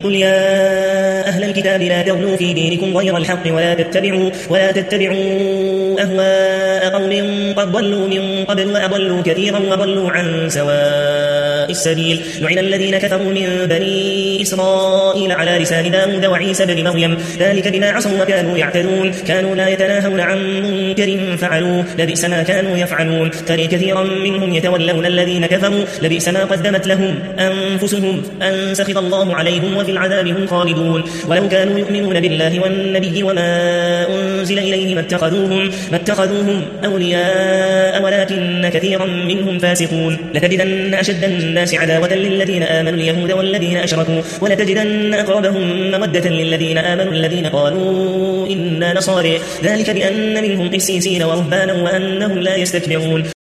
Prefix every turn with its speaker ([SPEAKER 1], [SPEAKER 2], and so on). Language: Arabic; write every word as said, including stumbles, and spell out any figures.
[SPEAKER 1] قل يا أهل الكتاب لا تغلوا في دينكم غير الحق ولا تتبعوا, ولا تتبعوا أهواء قوم قد ضلوا من قبل وأضلوا كثيرا وضلوا عن سواء السبيل. لعن الذين كفروا من بني إسرائيل على لسان داود وعيسى بن مريم ذلك بما عصوا وكانوا يعتدون كانوا لا يتناهون عن منكر فعلوه لبئس ما كانوا يفعلون. ترى كثيرا منهم يتولون الذين كفروا لبئس ما قدمت لهم أنفسهم أن سخط الله عليهم وفي العذاب هم خالدون. ولو كانوا يؤمنون بالله والنبي وما أنزل إليه ما اتخذوهم, ما اتخذوهم أولياء ولكن كثيرا منهم فاسقون. لتجدن أشد الناس عداوة للذين آمنوا اليهود والذين أشركوا ولتجدن أقربهم مودة للذين آمنوا الذين قالوا إنا نصارى ذلك بأن منهم قسيسين ورهبانا وأنهم لا يستكبرون.